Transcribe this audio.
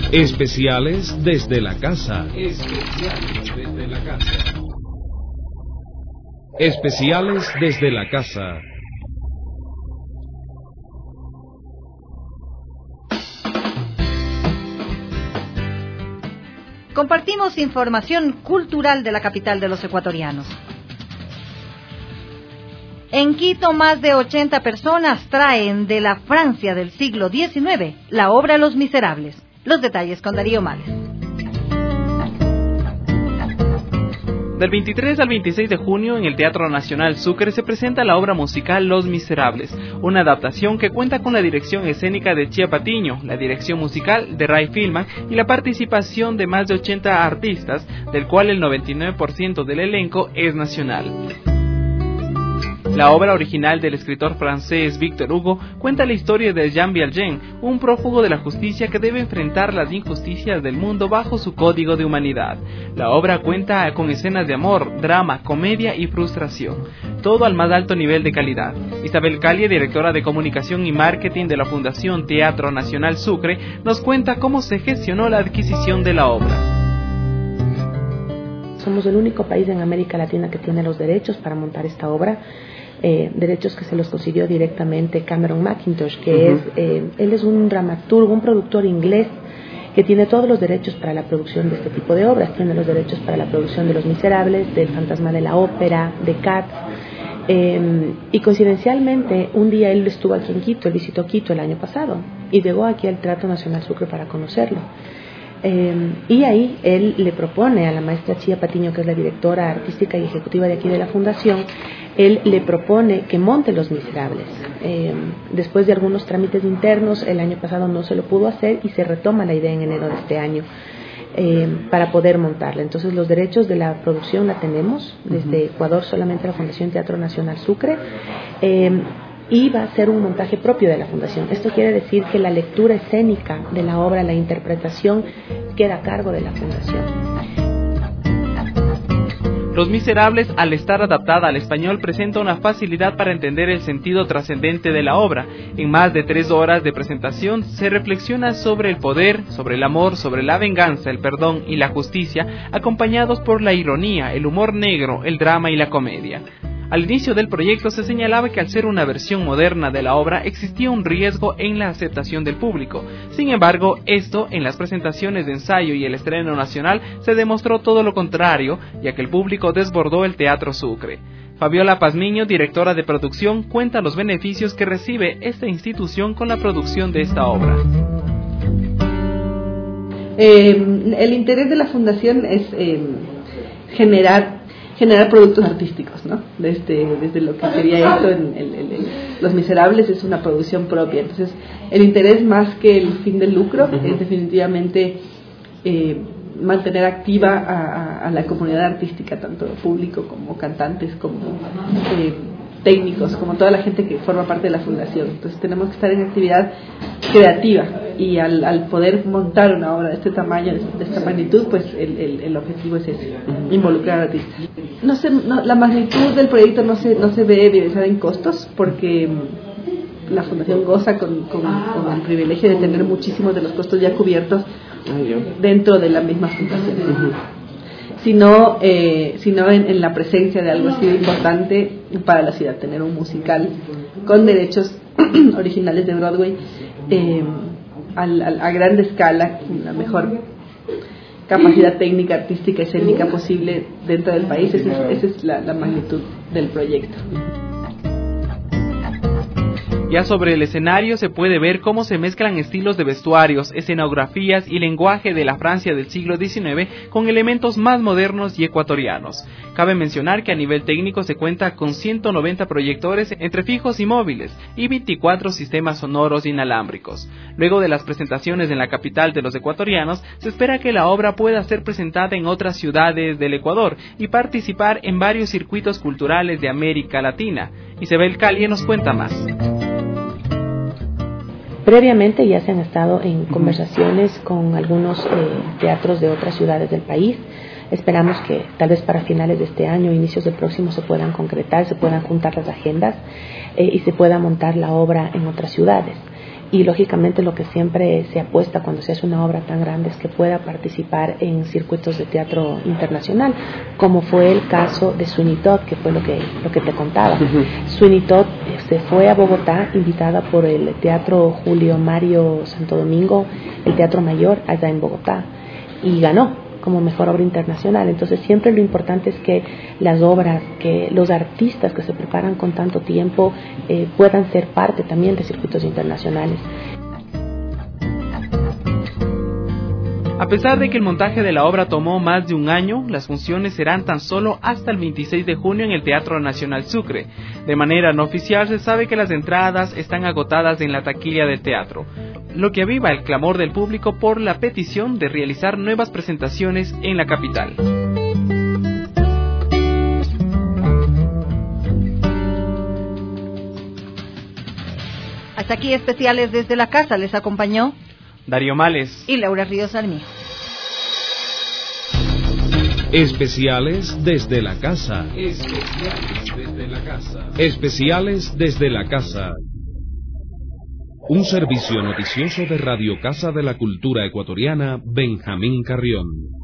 Especiales desde la casa. Especiales desde la casa. Especiales desde la casa. Compartimos información cultural de la capital de los ecuatorianos. En Quito, más de 80 personas traen de la Francia del siglo XIX la obra Los Miserables. Los detalles con Darío Males. Del 23 al 26 de junio en el Teatro Nacional Sucre se presenta la obra musical Los Miserables, una adaptación que cuenta con la dirección escénica de Chía Patiño, la dirección musical de Ray Filman y la participación de más de 80 artistas, del cual el 99% del elenco es nacional. La obra original del escritor francés Victor Hugo cuenta la historia de Jean Valjean, un prófugo de la justicia que debe enfrentar las injusticias del mundo bajo su código de humanidad. La obra cuenta con escenas de amor, drama, comedia y frustración, todo al más alto nivel de calidad. Isabel Calle, directora de Comunicación y Marketing de la Fundación Teatro Nacional Sucre, nos cuenta cómo se gestionó la adquisición de la obra. Somos el único país en América Latina que tiene los derechos para montar esta obra. Derechos que se los consiguió directamente Cameron Mackintosh, que él es un dramaturgo, un productor inglés que tiene todos los derechos para la producción de este tipo de obras. Tiene los derechos para la producción de Los Miserables, del Fantasma de la Ópera, de Cats. Y coincidencialmente, un día él estuvo aquí en Quito, él visitó Quito el año pasado y llegó aquí al Teatro Nacional Sucre para conocerlo. Y ahí él le propone a la maestra Chía Patiño, que es la directora artística y ejecutiva de aquí de la fundación, él le propone que monte Los Miserables. Después de algunos trámites internos, el año pasado no se lo pudo hacer y se retoma la idea en enero de este año para poder montarla. Entonces los derechos de la producción la tenemos desde Ecuador, solamente la Fundación Teatro Nacional Sucre. Y va a ser un montaje propio de la fundación. Esto quiere decir que la lectura escénica de la obra, la interpretación, queda a cargo de la fundación. Los Miserables, al estar adaptada al español, presenta una facilidad para entender el sentido trascendente de la obra. En más de 3 horas de presentación se reflexiona sobre el poder, sobre el amor, sobre la venganza, el perdón y la justicia, acompañados por la ironía, el humor negro, el drama y la comedia. Al inicio del proyecto se señalaba que al ser una versión moderna de la obra existía un riesgo en la aceptación del público. Sin embargo, esto en las presentaciones de ensayo y el estreno nacional se demostró todo lo contrario, ya que el público desbordó el Teatro Sucre. Fabiola Pazmiño, directora de producción, cuenta los beneficios que recibe esta institución con la producción de esta obra. El interés de la fundación es generar productos artísticos, ¿no? Desde lo que sería esto, Los Miserables es una producción propia. Entonces, el interés más que el fin del lucro es definitivamente mantener activa a la comunidad artística, tanto público como cantantes, como técnicos, como toda la gente que forma parte de la fundación. Entonces tenemos que estar en actividad creativa y al poder montar una obra de este tamaño, de esta magnitud, pues el objetivo es ese, involucrar artistas. La magnitud del proyecto no se ve evidenciada en costos, porque la fundación goza con el privilegio de tener muchísimos de los costos ya cubiertos dentro de la misma fundación. Sino en la presencia de algo así de importante para la ciudad, tener un musical con derechos originales de Broadway a gran escala, con la mejor capacidad técnica, artística, escénica posible dentro del país. Esa es la magnitud del proyecto. Ya sobre el escenario se puede ver cómo se mezclan estilos de vestuarios, escenografías y lenguaje de la Francia del siglo XIX con elementos más modernos y ecuatorianos. Cabe mencionar que a nivel técnico se cuenta con 190 proyectores entre fijos y móviles y 24 sistemas sonoros inalámbricos. Luego de las presentaciones en la capital de los ecuatorianos, se espera que la obra pueda ser presentada en otras ciudades del Ecuador y participar en varios circuitos culturales de América Latina. Isabel Calle nos cuenta más. Previamente ya se han estado en conversaciones con algunos teatros de otras ciudades del país. Esperamos que tal vez para finales de este año, inicios del próximo, se puedan concretar, se puedan juntar las agendas y se pueda montar la obra en otras ciudades. y lógicamente lo que siempre se apuesta cuando se hace una obra tan grande es que pueda participar en circuitos de teatro internacional, como fue el caso de Sweeney Todd, que fue lo que te contaba. Sweeney Todd se fue a Bogotá invitada por el Teatro Julio Mario Santo Domingo, el Teatro Mayor allá en Bogotá, y ganó como mejor obra internacional. Entonces siempre lo importante es que las obras, que los artistas que se preparan con tanto tiempo puedan ser parte también de circuitos internacionales. A pesar de que el montaje de la obra tomó más de un año, las funciones serán tan solo hasta el 26 de junio en el Teatro Nacional Sucre. De manera no oficial se sabe que las entradas están agotadas en la taquilla del teatro, lo que aviva el clamor del público por la petición de realizar nuevas presentaciones en la capital. Hasta aquí especiales desde la casa. Les acompañó Darío Males y Laura Ríos Armijo. Especiales desde la casa. Especiales desde la casa. Especiales desde la casa. Un servicio noticioso de Radio Casa de la Cultura Ecuatoriana, Benjamín Carrión.